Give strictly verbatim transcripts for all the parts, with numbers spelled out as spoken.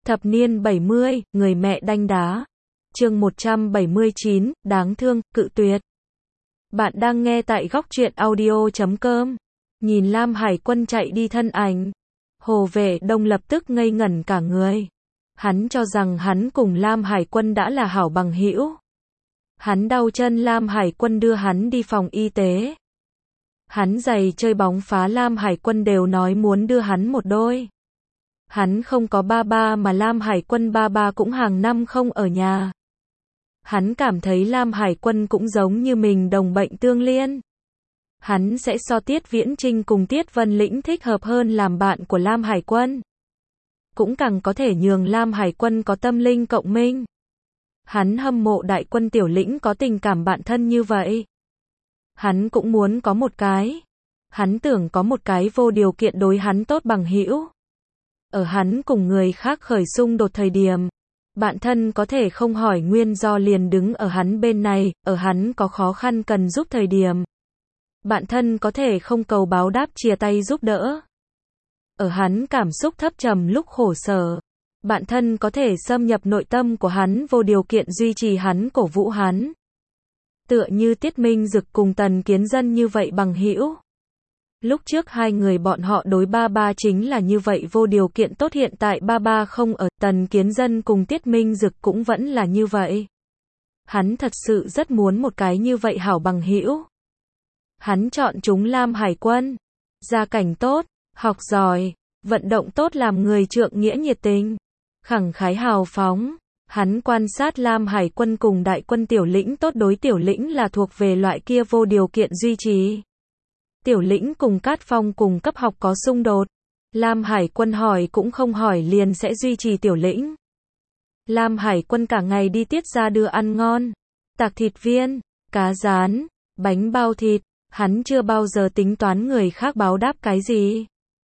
Thập niên bảy mươi, người mẹ đanh đá. Chương một trăm bảy mươi chín, đáng thương, cự tuyệt. Bạn đang nghe tại góc truyện audio chấm com. Nhìn Lam Hải Quân chạy đi thân ảnh, Hồ Vệ Đông lập tức ngây ngẩn cả người. Hắn cho rằng hắn cùng Lam Hải Quân đã là hảo bằng hữu. Hắn đau chân Lam Hải Quân đưa hắn đi phòng y tế. Hắn giày chơi bóng phá Lam Hải Quân đều nói muốn đưa hắn một đôi. Hắn không có ba ba mà Lam Hải Quân ba ba cũng hàng năm không ở nhà. Hắn cảm thấy Lam Hải Quân cũng giống như mình đồng bệnh tương liên. Hắn sẽ so Tiết Viễn Trinh cùng Tiết Vân Lĩnh thích hợp hơn làm bạn của Lam Hải Quân. Cũng càng có thể nhường Lam Hải Quân có tâm linh cộng minh. Hắn hâm mộ Đại Quân Tiểu Lĩnh có tình cảm bạn thân như vậy. Hắn cũng muốn có một cái. Hắn tưởng có một cái vô điều kiện đối hắn tốt bằng hữu. Ở hắn cùng người khác khởi xung đột thời điểm, bạn thân có thể không hỏi nguyên do liền đứng ở hắn bên này, ở hắn có khó khăn cần giúp thời điểm. Bạn thân có thể không cầu báo đáp chia tay giúp đỡ. Ở hắn cảm xúc thấp trầm lúc khổ sở, bạn thân có thể xâm nhập nội tâm của hắn vô điều kiện duy trì hắn cổ vũ hắn. Tựa như Tiết Minh Dực cùng Tần Kiến Dân như vậy bằng hữu. Lúc trước hai người bọn họ đối ba ba chính là như vậy vô điều kiện tốt, hiện tại ba ba không ở, Tần Kiến Dân cùng Tiết Minh Dực cũng vẫn là như vậy. Hắn thật sự rất muốn một cái như vậy hảo bằng hữu. Hắn chọn chúng Lam Hải Quân. Gia cảnh tốt, học giỏi, vận động tốt, làm người trượng nghĩa nhiệt tình, khẳng khái hào phóng. Hắn quan sát Lam Hải Quân cùng Đại Quân Tiểu Lĩnh tốt, đối Tiểu Lĩnh là thuộc về loại kia vô điều kiện duy trì. Tiểu Lĩnh cùng Cát Phong cùng cấp học có xung đột, Lam Hải Quân hỏi cũng không hỏi liền sẽ duy trì Tiểu Lĩnh. Lam Hải Quân cả ngày đi Tiết ra đưa ăn ngon, tạc thịt viên, cá rán, bánh bao thịt, hắn chưa bao giờ tính toán người khác báo đáp cái gì.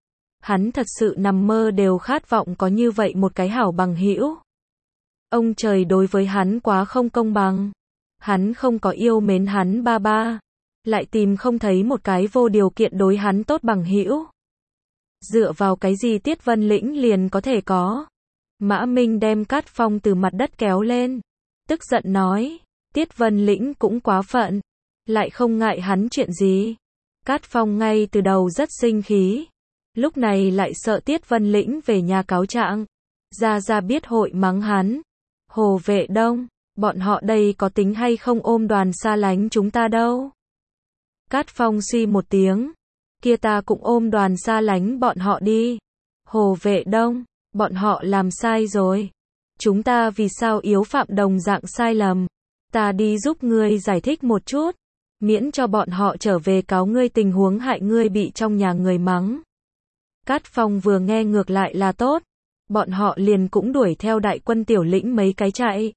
Hắn thật sự nằm mơ đều khát vọng có như vậy một cái hảo bằng hữu. Ông trời đối với hắn quá không công bằng. Hắn không có yêu mến hắn ba ba, lại tìm không thấy một cái vô điều kiện đối hắn tốt bằng hữu. Dựa vào cái gì Tiết Vân Lĩnh liền có thể có? Mã Minh đem Cát Phong từ mặt đất kéo lên, tức giận nói, Tiết Vân Lĩnh cũng quá phận, lại không ngại hắn chuyện gì. Cát Phong ngay từ đầu rất sinh khí, lúc này lại sợ Tiết Vân Lĩnh về nhà cáo trạng, Gia Gia biết hội mắng hắn. Hồ Vệ Đông, bọn họ đây có tính hay không ôm đoàn xa lánh chúng ta đâu? Cát Phong suy một tiếng, kia ta cũng ôm đoàn xa lánh bọn họ đi. Hồ Vệ Đông, bọn họ làm sai rồi. Chúng ta vì sao yếu phạm đồng dạng sai lầm? Ta đi giúp ngươi giải thích một chút, miễn cho bọn họ trở về cáo ngươi tình huống hại ngươi bị trong nhà người mắng. Cát Phong vừa nghe ngược lại là tốt, bọn họ liền cũng đuổi theo Đại Quân Tiểu Lĩnh mấy cái chạy.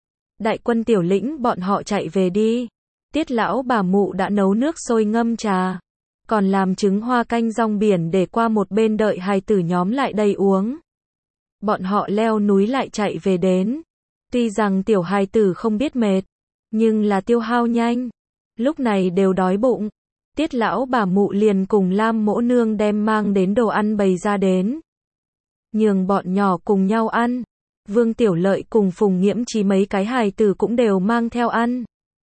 Đại Quân Tiểu Lĩnh bọn họ chạy về đi. Tiết lão bà mụ đã nấu nước sôi ngâm trà, còn làm trứng hoa canh rong biển để qua một bên đợi hài tử nhóm lại đây uống. Bọn họ leo núi lại chạy về đến. Tuy rằng tiểu hài tử không biết mệt, nhưng là tiêu hao nhanh. Lúc này đều đói bụng. Tiết lão bà mụ liền cùng Lam mỗ nương đem mang đến đồ ăn bày ra đến, nhường bọn nhỏ cùng nhau ăn. Vương Tiểu Lợi cùng Phùng Nghiễm Chí mấy cái hài tử cũng đều mang theo ăn.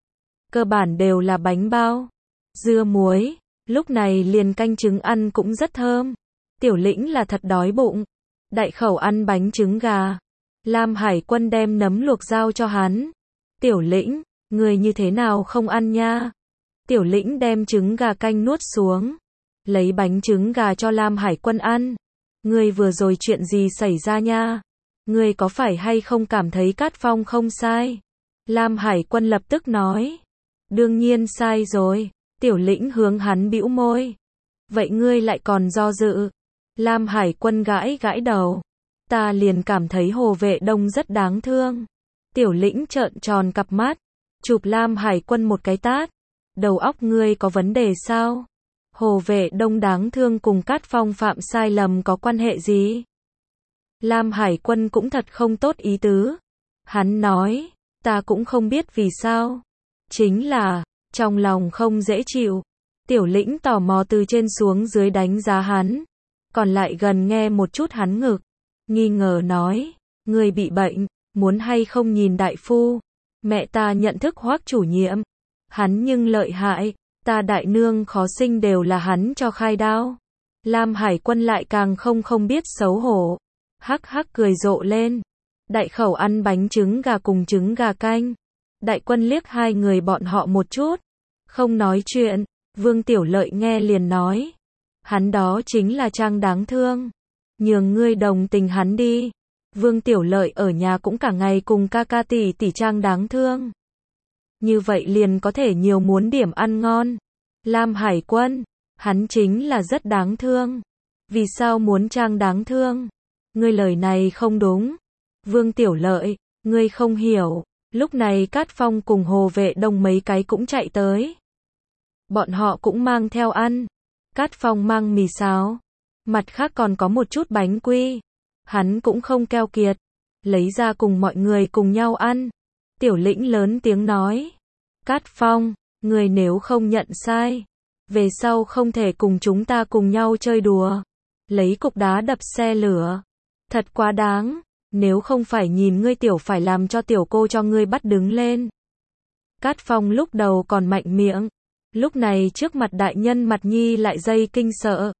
Cơ bản đều là bánh bao, dưa muối, lúc này liền canh trứng ăn cũng rất thơm. Tiểu Lĩnh là thật đói bụng, đại khẩu ăn bánh trứng gà. Lam Hải Quân đem nấm luộc giao cho hắn. Tiểu Lĩnh, người như thế nào không ăn nha? Tiểu Lĩnh đem trứng gà canh nuốt xuống, lấy bánh trứng gà cho Lam Hải Quân ăn. Ngươi vừa rồi chuyện gì xảy ra nha? Ngươi có phải hay không cảm thấy Cát Phong không sai? Lam Hải Quân lập tức nói, đương nhiên sai rồi. Tiểu Lĩnh hướng hắn bĩu môi, vậy ngươi lại còn do dự? Lam Hải Quân gãi gãi đầu, ta liền cảm thấy Hồ Vệ Đông rất đáng thương. Tiểu Lĩnh trợn tròn cặp mắt, chụp Lam Hải Quân một cái tát, đầu óc ngươi có vấn đề sao? Hồ Vệ Đông đáng thương cùng Cát Phong phạm sai lầm có quan hệ gì? Lam Hải Quân cũng thật không tốt ý tứ. Hắn nói, ta cũng không biết vì sao. Chính là, trong lòng không dễ chịu. Tiểu Lĩnh tò mò từ trên xuống dưới đánh giá hắn, còn lại gần nghe một chút hắn ngực, nghi ngờ nói, Người bị bệnh, muốn hay không nhìn đại phu? Mẹ ta nhận thức Hoắc chủ nhiệm. Hắn nhưng lợi hại, ta đại nương khó sinh đều là hắn cho khai đao. Lam Hải Quân lại càng không không biết xấu hổ. Hắc hắc cười rộ lên. Đại khẩu ăn bánh trứng gà cùng trứng gà canh. Đại Quân liếc hai người bọn họ một chút. Không nói chuyện, Vương Tiểu Lợi nghe liền nói. Hắn đó chính là Trang đáng thương. Nhường ngươi đồng tình hắn đi. Vương Tiểu Lợi ở nhà cũng cả ngày cùng ca ca tỷ tỷ Trang đáng thương. Như vậy liền có thể nhiều muốn điểm ăn ngon. Lam Hải Quân, hắn chính là rất đáng thương. Vì sao muốn Trang đáng thương? Ngươi lời này không đúng. Vương Tiểu Lợi, ngươi không hiểu. Lúc này Cát Phong cùng Hồ Vệ Đông mấy cái cũng chạy tới. Bọn họ cũng mang theo ăn. Cát Phong mang mì xào. Mặt khác còn có một chút bánh quy. Hắn cũng không keo kiệt. Lấy ra cùng mọi người cùng nhau ăn. Tiểu Lĩnh lớn tiếng nói. Cát Phong, người nếu không nhận sai. Về sau không thể cùng chúng ta cùng nhau chơi đùa. Lấy cục đá đập xe lửa. Thật quá đáng. Nếu không phải nhìn ngươi tiểu phải làm cho tiểu cô cho ngươi bắt đứng lên. Cát Phong lúc đầu còn mạnh miệng. Lúc này trước mặt đại nhân mặt nhi lại dây kinh sợ.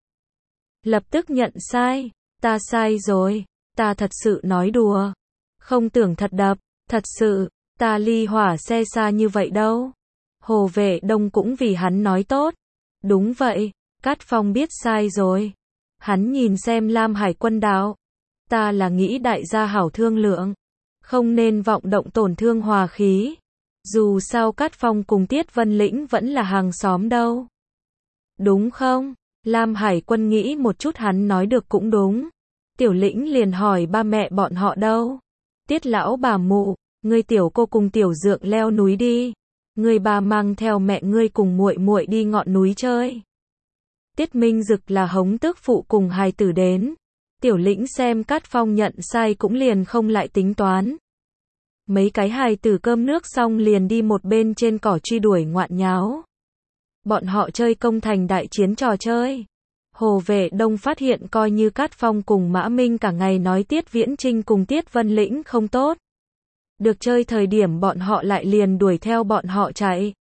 Lập tức nhận sai. Ta sai rồi. Ta thật sự nói đùa. Không tưởng thật đập. Thật sự. Ta ly hỏa xe xa như vậy đâu. Hồ Vệ Đông cũng vì hắn nói tốt. Đúng vậy. Cát Phong biết sai rồi. Hắn nhìn xem Lam Hải Quân đạo. Ta là nghĩ đại gia hảo thương lượng. Không nên vọng động tổn thương hòa khí. Dù sao Cát Phong cùng Tiết Vân Lĩnh vẫn là hàng xóm đâu. Đúng không? Lam Hải Quân nghĩ một chút hắn nói được cũng đúng. Tiểu Lĩnh liền hỏi ba mẹ bọn họ đâu. Tiết lão bà mụ, ngươi tiểu cô cùng tiểu dượng leo núi đi. Ngươi bà mang theo mẹ ngươi cùng muội muội đi ngọn núi chơi. Tiết Minh Dực là hống tước phụ cùng hài tử đến. Tiểu Lĩnh xem Cát Phong nhận sai cũng liền không lại tính toán. Mấy cái hài tử cơm nước xong liền đi một bên trên cỏ truy đuổi ngoạn nháo. Bọn họ chơi công thành đại chiến trò chơi. Hồ Vệ Đông phát hiện coi như Cát Phong cùng Mã Minh cả ngày nói Tiết Viễn Trinh cùng Tiết Vân Lĩnh không tốt. Được chơi thời điểm bọn họ lại liền đuổi theo bọn họ chạy.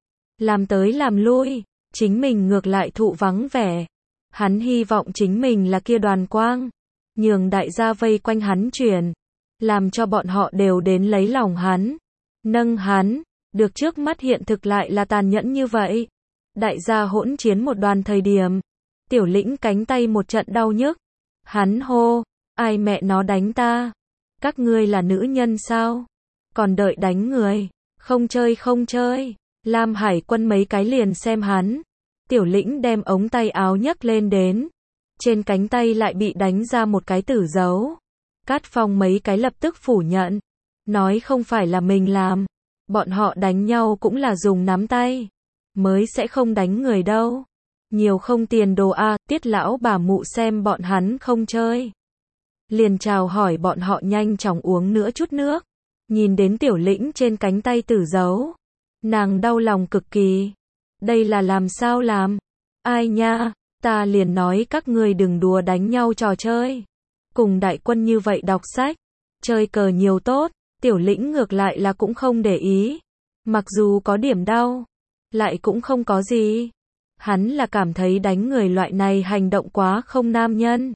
Làm tới làm lui, chính mình ngược lại thụ vắng vẻ. Hắn hy vọng chính mình là kia đoàn quang. Nhường đại gia vây quanh hắn chuyển. Làm cho bọn họ đều đến lấy lòng hắn. Nâng hắn. Được trước mắt hiện thực lại là tàn nhẫn như vậy. Đại gia hỗn chiến một đoàn thời điểm. Tiểu Lĩnh cánh tay một trận đau nhức. Hắn hô. Ai mẹ nó đánh ta? Các ngươi là nữ nhân sao? Còn đợi đánh người. Không chơi không chơi. Lam Hải Quân mấy cái liền xem hắn. Tiểu Lĩnh đem ống tay áo nhấc lên đến. Trên cánh tay lại bị đánh ra một cái tử dấu. Cát Phong mấy cái lập tức phủ nhận. Nói không phải là mình làm. Bọn họ đánh nhau cũng là dùng nắm tay. Mới sẽ không đánh người đâu. Nhiều không tiền đồ a. À, Tiết lão bà mụ xem bọn hắn không chơi. Liền chào hỏi bọn họ nhanh chóng uống nữa chút nước. Nhìn đến Tiểu Lĩnh trên cánh tay tử dấu. Nàng đau lòng cực kỳ. Đây là làm sao làm? Ai nha, ta liền nói các ngươi đừng đùa đánh nhau trò chơi. Cùng đại quân như vậy đọc sách, chơi cờ nhiều tốt. Tiểu Lĩnh ngược lại là cũng không để ý. Mặc dù có điểm đau, lại cũng không có gì. Hắn là cảm thấy đánh người loại này hành động quá không nam nhân.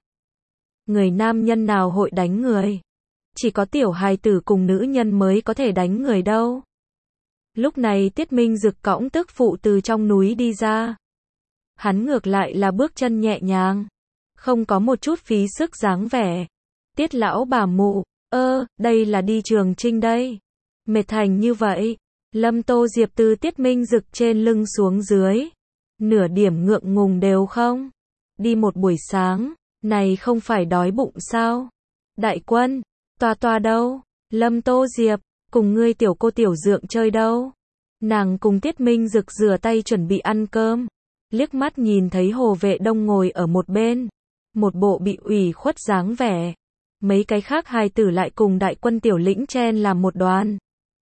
Người nam nhân nào hội đánh người? Chỉ có tiểu hài tử cùng nữ nhân mới có thể đánh người đâu. Lúc này Tiết Minh Dực cõng tức phụ từ trong núi đi ra. Hắn ngược lại là bước chân nhẹ nhàng. Không có một chút phí sức dáng vẻ. Tiết lão bà mụ, ơ, đây là đi Trường Trinh đây. Mệt thành như vậy. Lâm Tô Diệp từ Tiết Minh Dực trên lưng xuống dưới. Nửa điểm ngượng ngùng đều không. Đi một buổi sáng, này không phải đói bụng sao? Đại Quân, toa toa đâu? Lâm Tô Diệp, cùng ngươi tiểu cô tiểu dượng chơi đâu? Nàng cùng Tiết Minh Dực rửa tay chuẩn bị ăn cơm. Liếc mắt nhìn thấy Hồ Vệ Đông ngồi ở một bên. Một bộ bị ủy khuất dáng vẻ. Mấy cái khác hài tử lại cùng Đại Quân Tiểu Lĩnh chen làm một đoàn.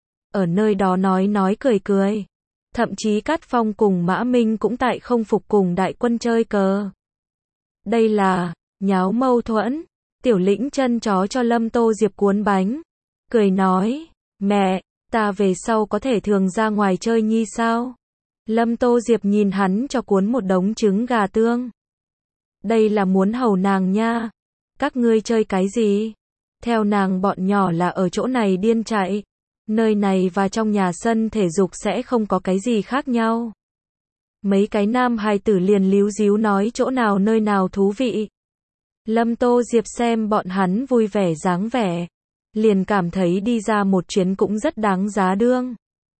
Ở nơi đó nói nói cười cười. Thậm chí Cát Phong cùng Mã Minh cũng tại không phục cùng Đại Quân chơi cờ. Đây là nháo mâu thuẫn. Tiểu Lĩnh chân chó cho Lâm Tô Diệp cuốn bánh. Cười nói, mẹ, ta về sau có thể thường ra ngoài chơi nhi sao? Lâm Tô Diệp nhìn hắn cho cuốn một đống trứng gà tương. Đây là muốn hầu nàng nha. Các ngươi chơi cái gì? Theo nàng bọn nhỏ là ở chỗ này điên chạy. Nơi này và trong nhà sân thể dục sẽ không có cái gì khác nhau. Mấy cái nam hài tử liền líu díu nói chỗ nào nơi nào thú vị. Lâm Tô Diệp xem bọn hắn vui vẻ dáng vẻ. Liền cảm thấy đi ra một chuyến cũng rất đáng giá đương.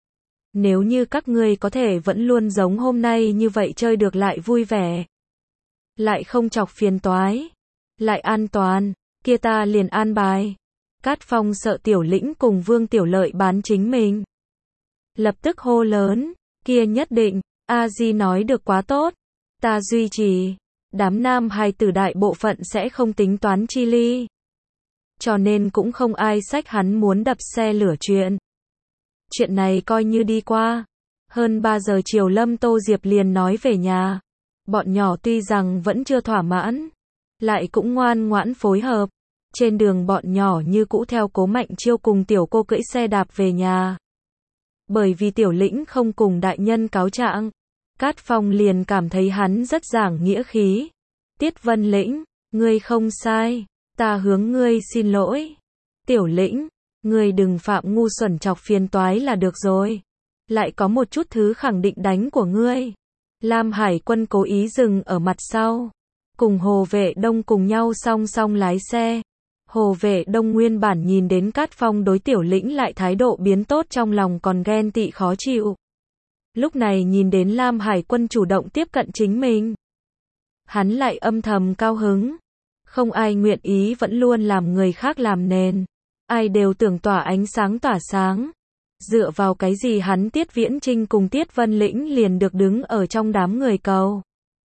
Nếu như các ngươi có thể vẫn luôn giống hôm nay như vậy chơi được lại vui vẻ. Lại không chọc phiền toái. Lại an toàn. Kia ta liền an bài. Cát Phong sợ Tiểu Lĩnh cùng Vương Tiểu Lợi bán chính mình. Lập tức hô lớn. Kia nhất định. A Di nói được quá tốt. Ta duy trì. Đám nam hài tử đại bộ phận sẽ không tính toán chi ly. Cho nên cũng không ai xách hắn muốn đập xe lửa chuyện. Chuyện này coi như đi qua. Hơn ba giờ chiều Lâm Tô Diệp liền nói về nhà. Bọn nhỏ tuy rằng vẫn chưa thỏa mãn. Lại cũng ngoan ngoãn phối hợp. Trên đường bọn nhỏ như cũ theo Cố Mạnh Chiêu cùng tiểu cô cưỡi xe đạp về nhà. Bởi vì Tiểu Lĩnh không cùng đại nhân cáo trạng. Cát Phong liền cảm thấy hắn rất giảng nghĩa khí. Tiết Vân Lĩnh, ngươi không sai. Ta hướng ngươi xin lỗi. Tiểu Lĩnh, ngươi đừng phạm ngu xuẩn chọc phiền toái là được rồi. Lại có một chút thứ khẳng định đánh của ngươi. Lam Hải Quân cố ý dừng ở mặt sau. Cùng Hồ Vệ Đông cùng nhau song song lái xe. Hồ Vệ Đông nguyên bản nhìn đến Cát Phong đối Tiểu Lĩnh lại thái độ biến tốt trong lòng còn ghen tị khó chịu. Lúc này nhìn đến Lam Hải Quân chủ động tiếp cận chính mình. Hắn lại âm thầm cao hứng. Không ai nguyện ý vẫn luôn làm người khác làm nền. Ai đều tưởng tỏa ánh sáng tỏa sáng. Dựa vào cái gì hắn Tiết Viễn Trinh cùng Tiết Vân Lĩnh liền được đứng ở trong đám người cầu.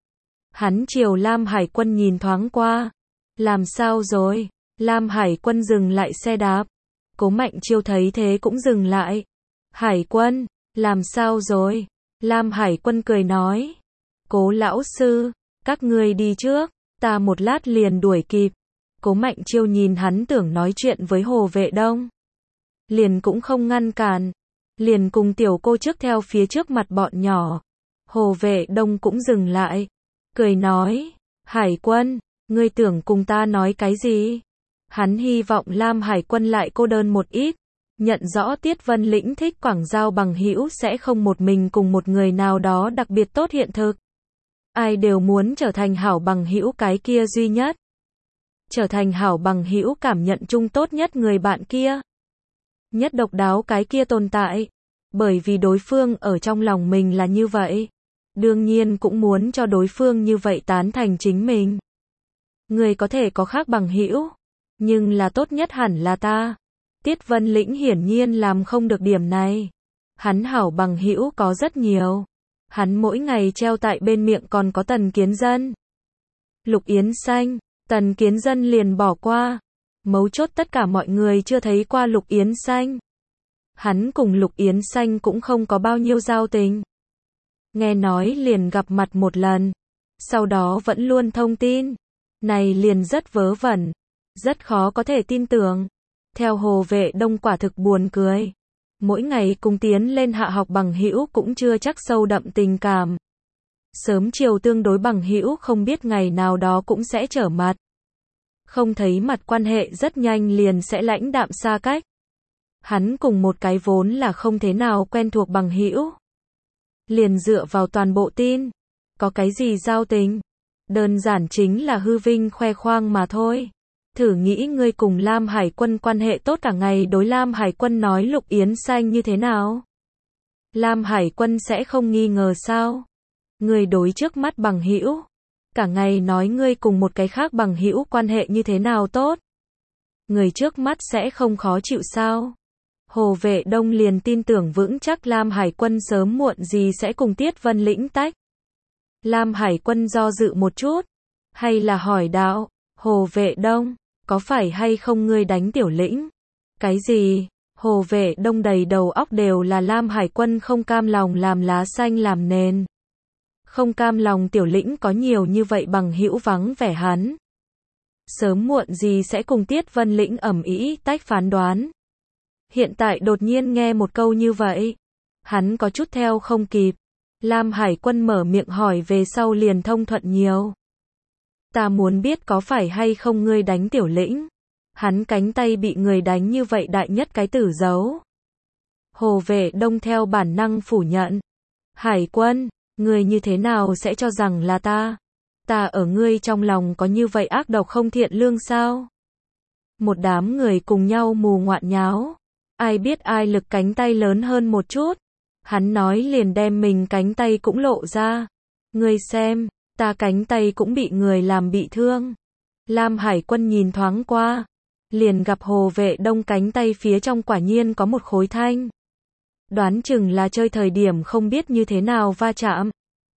Hắn chiều Lam Hải Quân nhìn thoáng qua. Làm sao rồi? Lam Hải Quân dừng lại xe đạp. Cố Mạnh Chiêu thấy thế cũng dừng lại. Hải Quân, làm sao rồi? Lam Hải Quân cười nói. Cố lão sư, các ngươi đi trước, ta một lát liền đuổi kịp. Cố Mạnh Chiêu nhìn hắn tưởng nói chuyện với Hồ Vệ Đông. Liền cũng không ngăn cản. Liền cùng tiểu cô trước theo phía trước mặt bọn nhỏ. Hồ Vệ Đông cũng dừng lại. Cười nói. Hải Quân, ngươi tưởng cùng ta nói cái gì? Hắn hy vọng Lam Hải Quân lại cô đơn một ít. Nhận rõ Tiết Vân Lĩnh thích quảng giao bằng hữu sẽ không một mình cùng một người nào đó đặc biệt tốt hiện thực. Ai đều muốn trở thành hảo bằng hữu cái kia duy nhất. Trở thành hảo bằng hữu cảm nhận chung tốt nhất người bạn kia. Nhất độc đáo cái kia tồn tại. Bởi vì đối phương ở trong lòng mình là như vậy. Đương nhiên cũng muốn cho đối phương như vậy tán thành chính mình. Người có thể có khác bằng hữu. Nhưng là tốt nhất hẳn là ta. Tiết Vân Lĩnh hiển nhiên làm không được điểm này. Hắn hảo bằng hữu có rất nhiều. Hắn mỗi ngày treo tại bên miệng còn có Tần Kiến Dân. Lục Yến Xanh, Tần Kiến Dân liền bỏ qua. Mấu chốt tất cả mọi người chưa thấy qua Lục Yến Xanh. Hắn cùng Lục Yến Xanh cũng không có bao nhiêu giao tình. Nghe nói liền gặp mặt một lần. Sau đó vẫn luôn thông tin. Này liền rất vớ vẩn. Rất khó có thể tin tưởng. Theo Hồ Vệ Đông quả thực buồn cười. Mỗi ngày cùng tiến lên hạ học bằng hữu cũng chưa chắc sâu đậm tình cảm. Sớm chiều tương đối bằng hữu không biết ngày nào đó cũng sẽ trở mặt. Không thấy mặt quan hệ rất nhanh liền sẽ lãnh đạm xa cách. Hắn cùng một cái vốn là không thế nào quen thuộc bằng hữu. Liền dựa vào toàn bộ tin. Có cái gì giao tình? Đơn giản chính là hư vinh khoe khoang mà thôi. Thử nghĩ ngươi cùng Lam Hải Quân quan hệ tốt cả ngày đối Lam Hải Quân nói Lục Yến Xanh như thế nào? Lam Hải Quân sẽ không nghi ngờ sao? Ngươi đối trước mắt bằng hữu, cả ngày nói ngươi cùng một cái khác bằng hữu quan hệ như thế nào tốt? Người trước mắt sẽ không khó chịu sao? Hồ Vệ Đông liền tin tưởng vững chắc Lam Hải Quân sớm muộn gì sẽ cùng Tiết Vân Lĩnh tách. Lam Hải Quân do dự một chút, hay là hỏi đạo, Hồ Vệ Đông, có phải hay không ngươi đánh Tiểu Lĩnh? Cái gì? Hồ Vệ Đông đầy đầu óc đều là Lam Hải Quân không cam lòng làm lá xanh làm nền. Không cam lòng Tiểu Lĩnh có nhiều như vậy bằng hữu vắng vẻ hắn. sớm muộn gì sẽ cùng Tiết Vân Lĩnh ầm ĩ tách phán đoán. Hiện tại đột nhiên nghe một câu như vậy, hắn có chút theo không kịp. Lam Hải Quân mở miệng hỏi về sau liền thông thuận nhiều. Ta muốn biết có phải hay không ngươi đánh Tiểu Lĩnh? Hắn cánh tay bị người đánh như vậy đại nhất cái tử dấu. Hồ Vệ Đông theo bản năng phủ nhận. Hải Quân, ngươi như thế nào sẽ cho rằng là ta? Ta ở ngươi trong lòng có như vậy ác độc không thiện lương sao? Một đám người cùng nhau mù ngoạn nháo. Ai biết ai lực cánh tay lớn hơn một chút. Hắn nói liền đem mình cánh tay cũng lộ ra. Ngươi xem, ta cánh tay cũng bị người làm bị thương. Lam Hải Quân nhìn thoáng qua, liền gặp Hồ Vệ Đông cánh tay phía trong quả nhiên có một khối thanh. Đoán chừng là chơi thời điểm không biết như thế nào va chạm.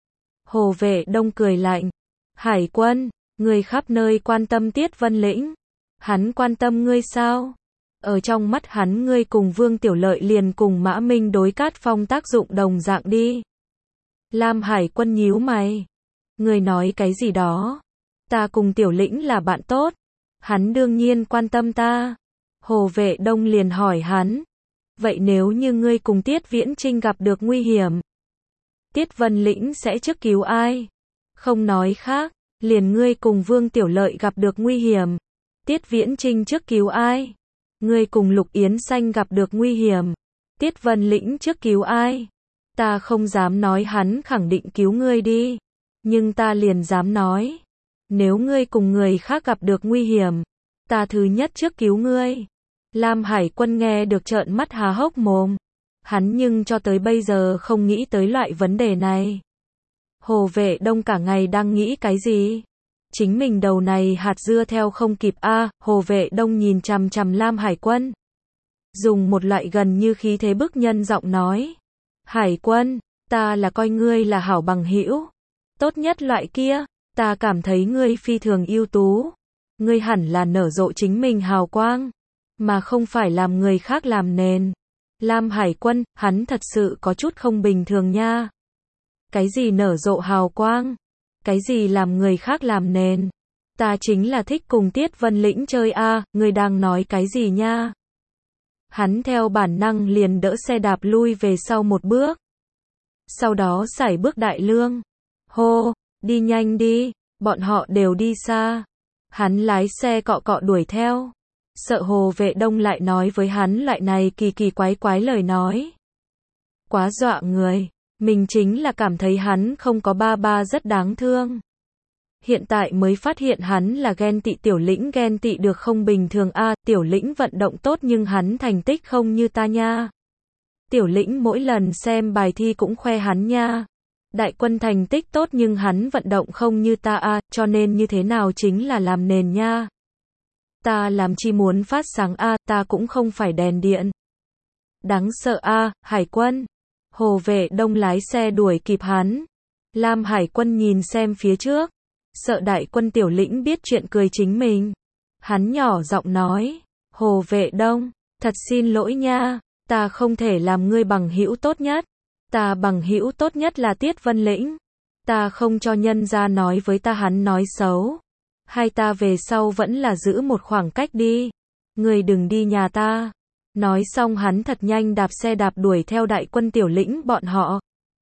Hồ Vệ Đông cười lạnh. Hải Quân, ngươi khắp nơi quan tâm Tiết Vân Lĩnh. Hắn quan tâm ngươi sao? Ở trong mắt hắn ngươi cùng Vương Tiểu Lợi liền cùng Mã Minh đối Cát Phong tác dụng đồng dạng đi. Lam Hải Quân nhíu mày. Ngươi nói cái gì đó? Ta cùng Tiểu Lĩnh là bạn tốt. Hắn đương nhiên quan tâm ta. Hồ Vệ Đông liền hỏi hắn. Vậy nếu như ngươi cùng Tiết Viễn Trinh gặp được nguy hiểm, Tiết Vân Lĩnh sẽ trước cứu ai? Không nói khác, liền ngươi cùng Vương Tiểu Lợi gặp được nguy hiểm, Tiết Viễn Trinh trước cứu ai? Ngươi cùng Lục Yến Xanh gặp được nguy hiểm, Tiết Vân Lĩnh trước cứu ai? Ta không dám nói hắn khẳng định cứu ngươi đi, nhưng ta liền dám nói, nếu ngươi cùng người khác gặp được nguy hiểm, ta thứ nhất trước cứu ngươi. Lam Hải Quân nghe được trợn mắt há hốc mồm. Hắn nhưng cho tới bây giờ không nghĩ tới loại vấn đề này. Hồ Vệ Đông cả ngày đang nghĩ cái gì? Chính mình đầu này hạt dưa theo không kịp a. À, Hồ Vệ Đông nhìn chằm chằm Lam Hải Quân, dùng một loại gần như khí thế bức nhân giọng nói. Hải Quân, ta là coi ngươi là hảo bằng hữu, tốt nhất loại kia, ta cảm thấy ngươi phi thường ưu tú. Ngươi hẳn là nở rộ chính mình hào quang, mà không phải làm người khác làm nền. Lam Hải Quân, hắn thật sự có chút không bình thường nha. Cái gì nở rộ hào quang? Cái gì làm người khác làm nền? Ta chính là thích cùng Tiết Vân Lĩnh chơi a, à, ngươi đang nói cái gì nha? Hắn theo bản năng liền đỡ xe đạp lui về sau một bước. Sau đó sải bước đại lương. Hô, đi nhanh đi, bọn họ đều đi xa. Hắn lái xe cọ cọ đuổi theo. Sợ Hồ Vệ Đông lại nói với hắn loại này kỳ kỳ quái quái lời nói. Quá dọa người, mình chính là cảm thấy hắn không có ba ba rất đáng thương. Hiện tại mới phát hiện hắn là ghen tị Tiểu Lĩnh, ghen tị được không bình thường a. À, Tiểu Lĩnh vận động tốt nhưng hắn thành tích không như ta nha. Tiểu Lĩnh mỗi lần xem bài thi cũng khoe hắn nha. Đại Quân thành tích tốt nhưng hắn vận động không như ta a, à, cho nên như thế nào chính là làm nền nha. Ta làm chi muốn phát sáng a, à, ta cũng không phải đèn điện. Đáng sợ a, à, Hải Quân. Hồ Vệ Đông lái xe đuổi kịp hắn. Lam Hải Quân nhìn xem phía trước, sợ Đại Quân Tiểu Lĩnh biết chuyện cười chính mình. Hắn nhỏ giọng nói, Hồ Vệ Đông, thật xin lỗi nha, ta không thể làm ngươi bằng hữu tốt nhất. Ta bằng hữu tốt nhất là Tiết Vân Lĩnh. Ta không cho nhân ra nói với ta hắn nói xấu. Hai ta về sau vẫn là giữ một khoảng cách đi. Ngươi đừng đi nhà ta. Nói xong hắn thật nhanh đạp xe đạp đuổi theo Đại Quân Tiểu Lĩnh bọn họ.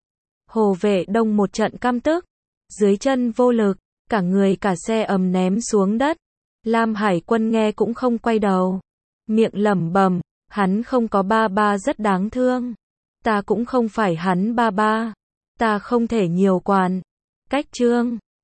Hồ Vệ Đông một trận căm tức, dưới chân vô lực, cả người cả xe ầm ném xuống đất. Lam Hải Quân nghe cũng không quay đầu, miệng lẩm bẩm, hắn không có ba ba rất đáng thương. Ta cũng không phải hắn ba ba. Ta không thể nhiều quản. Cách chương